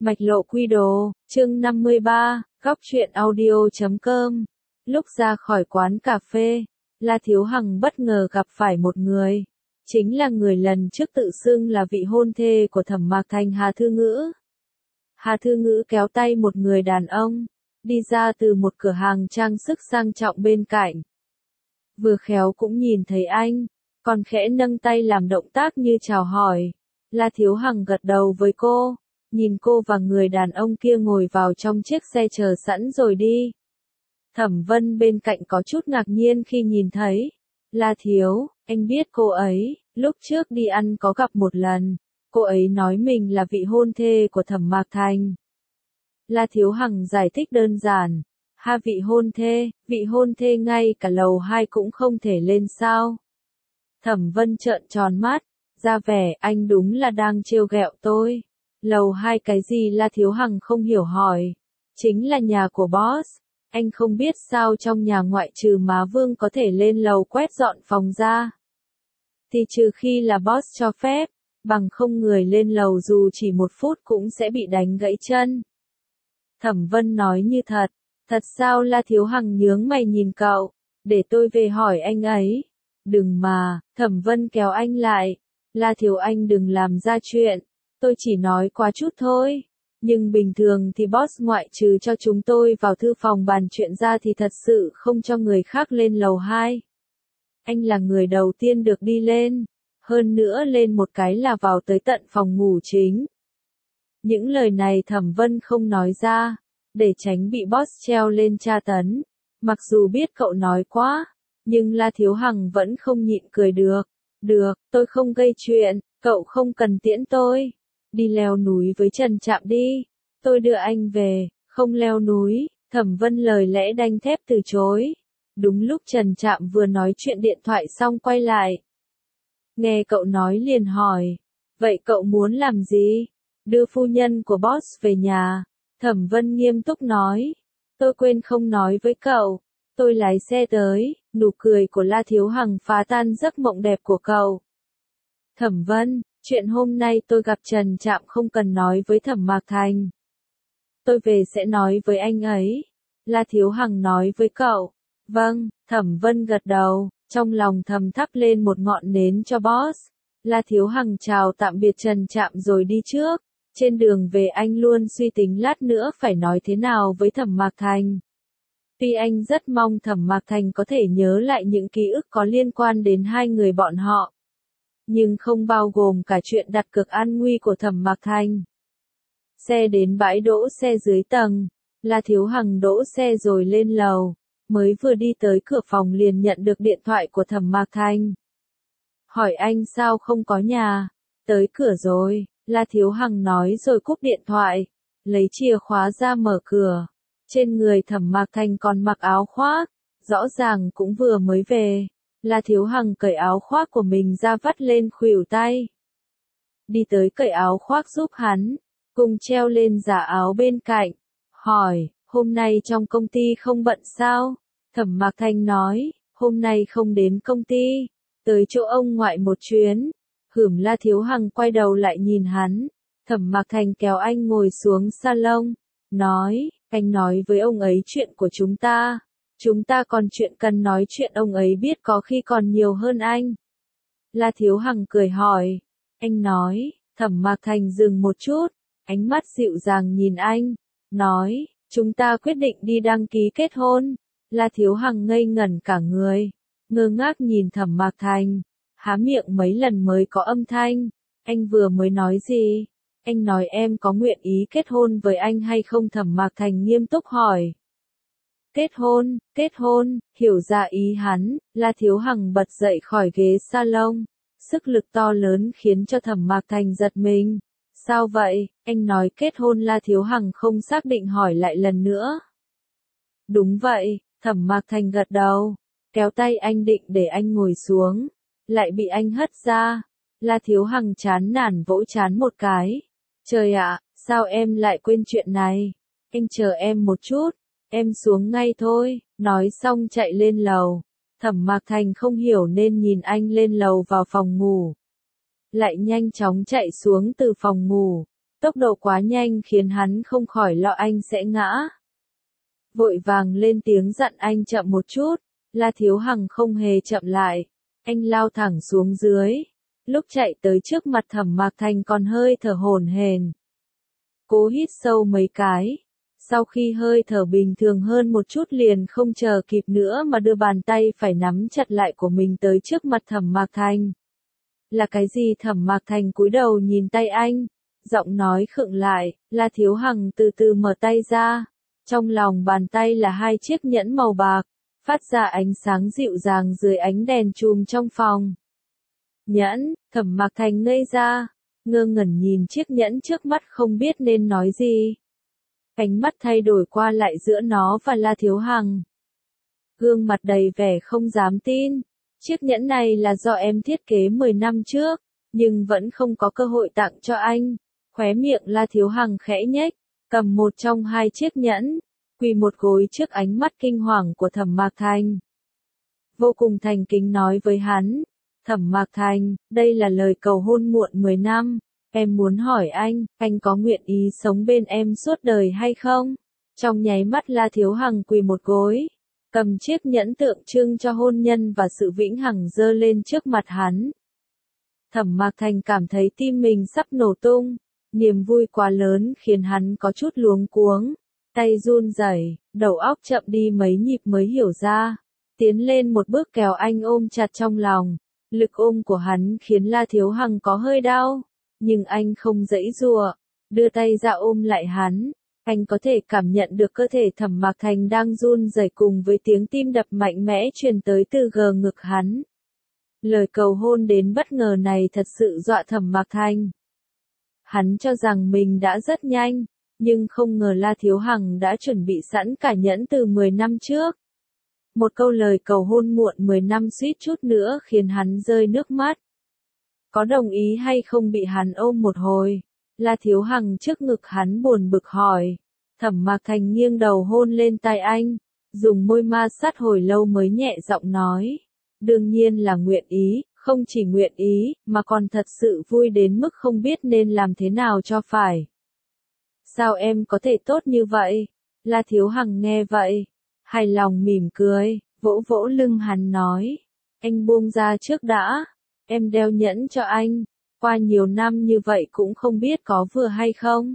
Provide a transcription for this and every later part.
Mạch lộ quy đồ, chương 53, góc truyện audio.com. Lúc ra khỏi quán cà phê, La Thiếu Hằng bất ngờ gặp phải một người. Chính là người lần trước tự xưng là vị hôn thê của Thẩm Mạc Thành, Hà Thư Ngữ. Hà Thư Ngữ kéo tay một người đàn ông, đi ra từ một cửa hàng trang sức sang trọng bên cạnh. Vừa khéo cũng nhìn thấy anh, còn khẽ nâng tay làm động tác như chào hỏi. La Thiếu Hằng gật đầu với cô, nhìn cô và người đàn ông kia ngồi vào trong chiếc xe chờ sẵn rồi đi. Thẩm Vân bên cạnh có chút ngạc nhiên khi nhìn thấy. La Thiếu, anh biết cô ấy, lúc trước đi ăn có gặp một lần, cô ấy nói mình là vị hôn thê của Thẩm Mạc Thành. La Thiếu Hằng giải thích đơn giản, vị hôn thê ngay cả lầu 2 cũng không thể lên sao. Thẩm Vân trợn tròn mắt, ra vẻ anh đúng là đang trêu ghẹo tôi. Lầu 2 cái gì? La Thiếu Hằng không hiểu hỏi. Chính là nhà của boss, anh không biết sao trong nhà ngoại trừ má Vương có thể lên lầu quét dọn phòng ra. Thì trừ khi là boss cho phép, bằng không người lên lầu dù chỉ 1 phút cũng sẽ bị đánh gãy chân. Thẩm Vân nói như thật. Thật sao? La Thiếu Hằng nhướng mày nhìn cậu, để tôi về hỏi anh ấy. Đừng mà, Thẩm Vân kéo anh lại. La Thiếu anh đừng làm ra chuyện, tôi chỉ nói quá chút thôi. Nhưng bình thường thì boss ngoại trừ cho chúng tôi vào thư phòng bàn chuyện ra thì thật sự không cho người khác lên lầu 2. Anh là người đầu tiên được đi lên, hơn nữa lên một cái là vào tới tận phòng ngủ chính. Những lời này Thẩm Vân không nói ra, để tránh bị boss treo lên tra tấn. Mặc dù biết cậu nói quá, nhưng La Thiếu Hằng vẫn không nhịn cười được. Được, tôi không gây chuyện, cậu không cần tiễn tôi. Đi leo núi với Trần Trạm đi, tôi đưa anh về. Không leo núi, Thẩm Vân lời lẽ đanh thép từ chối. Đúng lúc Trần Trạm vừa nói chuyện điện thoại xong quay lại. Nghe cậu nói liền hỏi, vậy cậu muốn làm gì? Đưa phu nhân của boss về nhà. Thẩm Vân nghiêm túc nói, tôi quên không nói với cậu, tôi lái xe tới. Nụ cười của La Thiếu Hằng phá tan giấc mộng đẹp của cậu. Thẩm Vân, chuyện hôm nay tôi gặp Trần Trạm không cần nói với Thẩm Mạc Thành. Tôi về sẽ nói với anh ấy. La Thiếu Hằng nói với cậu. Vâng, Thẩm Vân gật đầu, trong lòng thầm thắp lên một ngọn nến cho boss. La Thiếu Hằng chào tạm biệt Trần Trạm rồi đi trước. Trên đường về anh luôn suy tính lát nữa phải nói thế nào với Thẩm Mạc Thành. Tuy anh rất mong Thẩm Mạc Thành có thể nhớ lại những ký ức có liên quan đến hai người bọn họ, nhưng không bao gồm cả chuyện đặt cược an nguy của Thẩm Mạc Thành. Xe đến bãi đỗ xe dưới tầng, La Thiếu Hằng đỗ xe rồi lên lầu, mới vừa đi tới cửa phòng liền nhận được điện thoại của Thẩm Mạc Thành. Hỏi anh sao không có nhà, tới cửa rồi, La Thiếu Hằng nói rồi cúp điện thoại, lấy chìa khóa ra mở cửa. Trên người Thẩm Mạc Thành còn mặc áo khoác, rõ ràng cũng vừa mới về. La Thiếu Hằng cởi áo khoác của mình ra vắt lên khuỷu tay. Đi tới cởi áo khoác giúp hắn, cùng treo lên giả áo bên cạnh. Hỏi, hôm nay trong công ty không bận sao? Thẩm Mạc Thành nói, hôm nay không đến công ty, tới chỗ ông ngoại một chuyến. La Thiếu Hằng quay đầu lại nhìn hắn. Thẩm Mạc Thành kéo anh ngồi xuống salon, nói, anh nói với ông ấy chuyện của chúng ta còn chuyện cần nói, chuyện ông ấy biết có khi còn nhiều hơn anh. La Thiếu Hằng cười hỏi, anh nói. Thẩm Mạc Thành dừng một chút, ánh mắt dịu dàng nhìn anh, nói, chúng ta quyết định đi đăng ký kết hôn. La Thiếu Hằng ngây ngẩn cả người, ngơ ngác nhìn Thẩm Mạc Thành, há miệng mấy lần mới có âm thanh. Anh vừa mới nói gì? Anh nói em có nguyện ý kết hôn với anh hay không? Thẩm Mạc Thành nghiêm túc hỏi. Kết hôn, hiểu ra ý hắn, La Thiếu Hằng bật dậy khỏi ghế salon, sức lực to lớn khiến cho Thẩm Mạc Thành giật mình. Sao vậy, anh nói kết hôn? La Thiếu Hằng không xác định hỏi lại lần nữa. Đúng vậy, Thẩm Mạc Thành gật đầu, kéo tay anh định để anh ngồi xuống, lại bị anh hất ra. La Thiếu Hằng chán nản vỗ chán một cái. Trời ạ, sao em lại quên chuyện này? Anh chờ em một chút, em xuống ngay thôi. Nói xong chạy lên lầu. Thẩm Mạc Thành không hiểu nên nhìn anh lên lầu vào phòng ngủ, lại nhanh chóng chạy xuống từ phòng ngủ. Tốc độ quá nhanh khiến hắn không khỏi lo anh sẽ ngã. Vội vàng lên tiếng dặn anh chậm một chút, La Thiếu Hằng không hề chậm lại. Anh lao thẳng xuống dưới. Lúc chạy tới trước mặt Thẩm Mạc Thành còn hơi thở hổn hển. Cố hít sâu mấy cái. Sau khi hơi thở bình thường hơn một chút liền không chờ kịp nữa mà đưa bàn tay phải nắm chặt lại của mình tới trước mặt Thẩm Mạc Thành. Là cái gì? Thẩm Mạc Thành cúi đầu nhìn tay anh. Giọng nói khựng lại, La Thiếu Hằng từ từ mở tay ra. Trong lòng bàn tay là hai chiếc nhẫn màu bạc, phát ra ánh sáng dịu dàng dưới ánh đèn chùm trong phòng. Nhẫn, Thẩm Mạc Thành ngây ra, ngơ ngẩn nhìn chiếc nhẫn trước mắt không biết nên nói gì. Ánh mắt thay đổi qua lại giữa nó và La Thiếu Hằng. Gương mặt đầy vẻ không dám tin. Chiếc nhẫn này là do em thiết kế 10 năm trước, nhưng vẫn không có cơ hội tặng cho anh. Khóe miệng La Thiếu Hằng khẽ nhếch, cầm một trong hai chiếc nhẫn, quỳ một gối trước ánh mắt kinh hoàng của Thẩm Mạc Thành. Vô cùng thành kính nói với hắn, Thẩm Mạc Thành, đây là lời cầu hôn muộn 10 năm, em muốn hỏi anh có nguyện ý sống bên em suốt đời hay không? Trong nháy mắt La Thiếu Hằng quỳ một gối, cầm chiếc nhẫn tượng trưng cho hôn nhân và sự vĩnh hằng giơ lên trước mặt hắn. Thẩm Mạc Thành cảm thấy tim mình sắp nổ tung, niềm vui quá lớn khiến hắn có chút luống cuống, tay run rẩy, đầu óc chậm đi mấy nhịp mới hiểu ra, tiến lên một bước kéo anh ôm chặt trong lòng. Lực ôm của hắn khiến La Thiếu Hằng có hơi đau, nhưng anh không giãy giụa, đưa tay ra ôm lại hắn. Anh có thể cảm nhận được cơ thể Thẩm Mạc Thành đang run rẩy cùng với tiếng tim đập mạnh mẽ truyền tới từ ngực hắn. Lời cầu hôn đến bất ngờ này thật sự dọa Thẩm Mạc Thành. Hắn cho rằng mình đã rất nhanh, nhưng không ngờ La Thiếu Hằng đã chuẩn bị sẵn cả nhẫn từ 10 năm trước. Một câu lời cầu hôn muộn 10 năm suýt chút nữa khiến hắn rơi nước mắt. Có đồng ý hay không bị hắn ôm một hồi? La Thiếu Hằng trước ngực hắn buồn bực hỏi. Thẩm Mạc Thành nghiêng đầu hôn lên tai anh, dùng môi ma sát hồi lâu mới nhẹ giọng nói. Đương nhiên là nguyện ý, không chỉ nguyện ý, mà còn thật sự vui đến mức không biết nên làm thế nào cho phải. Sao em có thể tốt như vậy? La Thiếu Hằng nghe vậy, hài lòng mỉm cười, vỗ vỗ lưng hắn nói. Anh buông ra trước đã, em đeo nhẫn cho anh, qua nhiều năm như vậy cũng không biết có vừa hay không.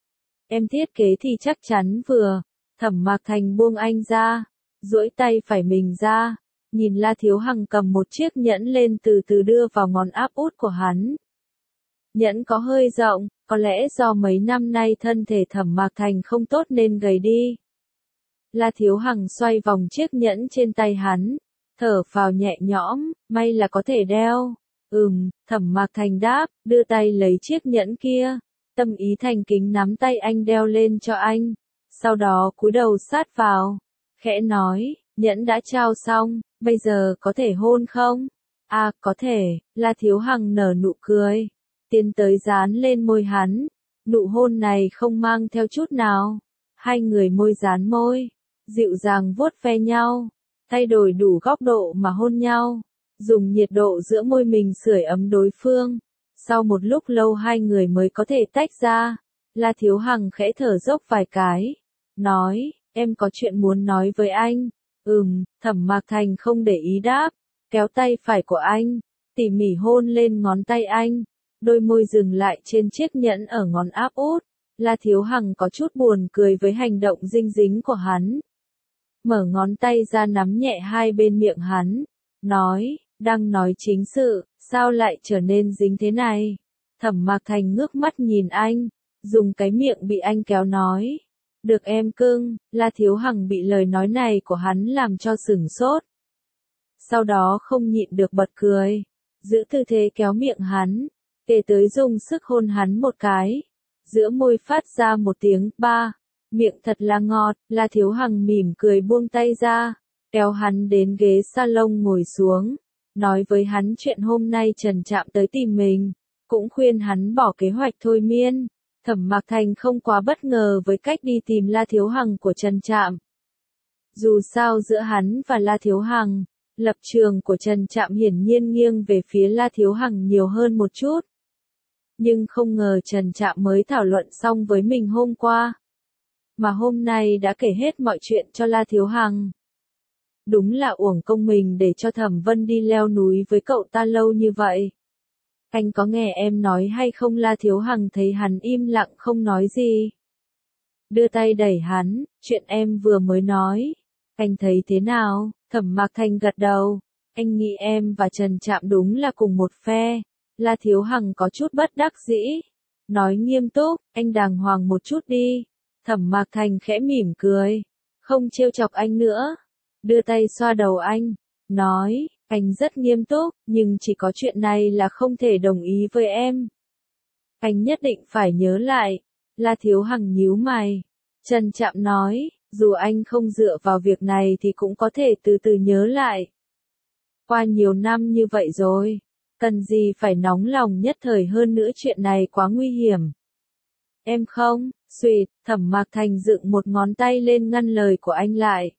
Em thiết kế thì chắc chắn vừa. Thẩm Mạc Thành buông anh ra, duỗi tay phải mình ra, nhìn La Thiếu Hằng cầm một chiếc nhẫn lên từ từ đưa vào ngón áp út của hắn. Nhẫn có hơi rộng, có lẽ do mấy năm nay thân thể Thẩm Mạc Thành không tốt nên gầy đi. La Thiếu Hằng xoay vòng chiếc nhẫn trên tay hắn, thở phào nhẹ nhõm, may là có thể đeo. Thẩm Mạc Thành đáp, đưa tay lấy chiếc nhẫn kia, tâm ý thành kính nắm tay anh đeo lên cho anh, sau đó cúi đầu sát vào, khẽ nói, nhẫn đã trao xong, bây giờ có thể hôn không? À, có thể. La Thiếu Hằng nở nụ cười, tiến tới dán lên môi hắn, nụ hôn này không mang theo chút nào. Hai người môi dán môi, dịu dàng vuốt ve nhau, thay đổi đủ góc độ mà hôn nhau, dùng nhiệt độ giữa môi mình sưởi ấm đối phương. Sau một lúc lâu hai người mới có thể tách ra. La Thiếu Hằng khẽ thở dốc vài cái, nói, em có chuyện muốn nói với anh. Thẩm Mạc Thành không để ý đáp, kéo tay phải của anh, tỉ mỉ hôn lên ngón tay anh, đôi môi dừng lại trên chiếc nhẫn ở ngón áp út. La Thiếu Hằng có chút buồn cười với hành động dinh dính của hắn. Mở ngón tay ra nắm nhẹ hai bên miệng hắn, nói, đang nói chính sự, sao lại trở nên dính thế này? Thẩm Mạc Thành ngước mắt nhìn anh, dùng cái miệng bị anh kéo nói. Được em cưng. La Thiếu Hằng bị lời nói này của hắn làm cho sửng sốt. Sau đó không nhịn được bật cười, giữ tư thế kéo miệng hắn, kể tới dùng sức hôn hắn một cái. Giữa môi phát ra một tiếng ba, miệng thật là ngọt. La Thiếu Hằng mỉm cười buông tay ra, kéo hắn đến ghế salon ngồi xuống, nói với hắn chuyện hôm nay Trần Trạm tới tìm mình, cũng khuyên hắn bỏ kế hoạch thôi miên. Thẩm Mạc Thành không quá bất ngờ với cách đi tìm La Thiếu Hằng của Trần Trạm. Dù sao giữa hắn và La Thiếu Hằng, lập trường của Trần Trạm hiển nhiên nghiêng về phía La Thiếu Hằng nhiều hơn một chút. Nhưng không ngờ Trần Trạm mới thảo luận xong với mình hôm qua. Mà hôm nay đã kể hết mọi chuyện cho La Thiếu Hằng. Đúng là uổng công mình để cho Thẩm Vân đi leo núi với cậu ta lâu như vậy. Anh có nghe em nói hay không? La Thiếu Hằng thấy hắn im lặng không nói gì. Đưa tay đẩy hắn, chuyện em vừa mới nói. Anh thấy thế nào? Thẩm Mạc Thành gật đầu. Anh nghĩ em và Trần Trạm đúng là cùng một phe. La Thiếu Hằng có chút bất đắc dĩ. Nói nghiêm túc, anh đàng hoàng một chút đi. Thẩm Mạc Thành khẽ mỉm cười. Không trêu chọc anh nữa. Đưa tay xoa đầu anh. Nói, anh rất nghiêm túc, nhưng chỉ có chuyện này là không thể đồng ý với em. Anh nhất định phải nhớ lại. La Thiếu Hằng nhíu mày. Trần Trạm nói, dù anh không dựa vào việc này thì cũng có thể từ từ nhớ lại. Qua nhiều năm như vậy rồi, cần gì phải nóng lòng nhất thời, hơn nữa chuyện này quá nguy hiểm. Em không, Xuyệt, Thẩm Mạc Thành dựng một ngón tay lên ngăn lời của anh lại.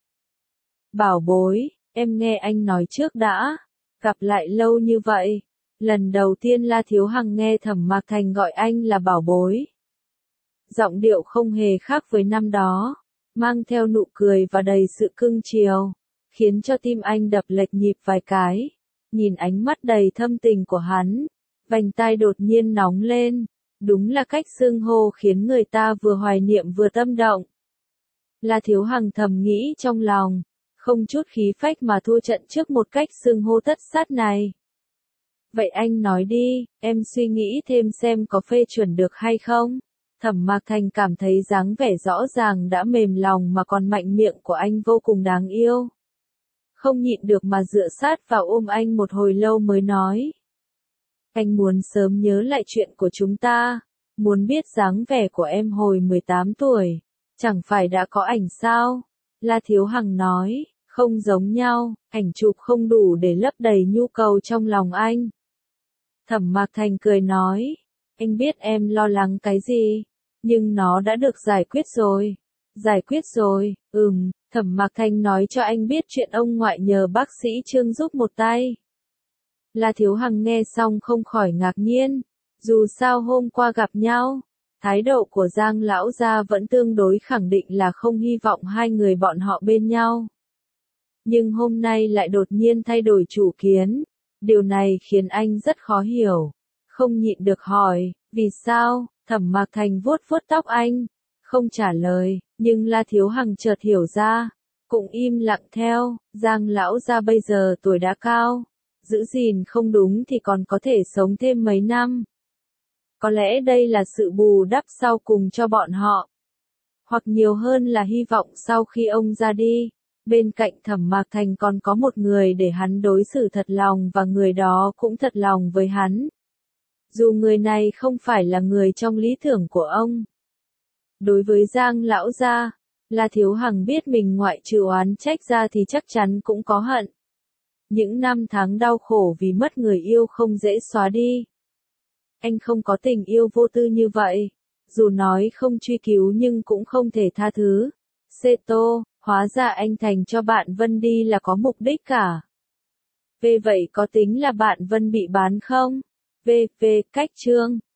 Bảo bối, em nghe anh nói trước đã, gặp lại lâu như vậy. Lần đầu tiên La Thiếu Hằng nghe Thẩm Mạc Thành gọi anh là bảo bối. Giọng điệu không hề khác với năm đó, mang theo nụ cười và đầy sự cưng chiều, khiến cho tim anh đập lệch nhịp vài cái. Nhìn ánh mắt đầy thâm tình của hắn, vành tai đột nhiên nóng lên, đúng là cách xưng hô khiến người ta vừa hoài niệm vừa tâm động. La Thiếu Hằng thầm nghĩ trong lòng, không chút khí phách mà thua trận trước một cách xưng hô tất sát này. Vậy anh nói đi, em suy nghĩ thêm xem có phê chuẩn được hay không? Thẩm Mạc Thành cảm thấy dáng vẻ rõ ràng đã mềm lòng mà còn mạnh miệng của anh vô cùng đáng yêu. Không nhịn được mà dựa sát vào ôm anh một hồi lâu mới nói. Anh muốn sớm nhớ lại chuyện của chúng ta, muốn biết dáng vẻ của em hồi 18 tuổi, chẳng phải đã có ảnh sao? La Thiếu Hằng nói, không giống nhau, ảnh chụp không đủ để lấp đầy nhu cầu trong lòng anh. Thẩm Mạc Thành cười nói, anh biết em lo lắng cái gì, nhưng nó đã được giải quyết rồi. Giải quyết rồi, Thẩm Mạc Thành nói cho anh biết chuyện ông ngoại nhờ bác sĩ Trương giúp một tay. La Thiếu Hằng nghe xong không khỏi ngạc nhiên, dù sao hôm qua gặp nhau, thái độ của Giang lão gia vẫn tương đối khẳng định là không hy vọng hai người bọn họ bên nhau. Nhưng hôm nay lại đột nhiên thay đổi chủ kiến, điều này khiến anh rất khó hiểu, không nhịn được hỏi, vì sao? Thẩm Mạc Thành vuốt vuốt tóc anh, không trả lời, nhưng La Thiếu Hằng chợt hiểu ra, cũng im lặng theo. Giang lão gia bây giờ tuổi đã cao, giữ gìn không đúng thì còn có thể sống thêm mấy năm. Có lẽ đây là sự bù đắp sau cùng cho bọn họ, hoặc nhiều hơn là hy vọng sau khi ông ra đi, bên cạnh Thẩm Mạc Thành còn có một người để hắn đối xử thật lòng và người đó cũng thật lòng với hắn. Dù người này không phải là người trong lý tưởng của ông. Đối với Giang lão gia, La Thiếu Hằng biết mình ngoại trừ oán trách ra thì chắc chắn cũng có hận. Những năm tháng đau khổ vì mất người yêu không dễ xóa đi. Anh không có tình yêu vô tư như vậy. Dù nói không truy cứu nhưng cũng không thể tha thứ. Seto, hóa ra anh Thành cho bạn Vân đi là có mục đích cả. Về vậy có tính là bạn Vân bị bán không? Cách chương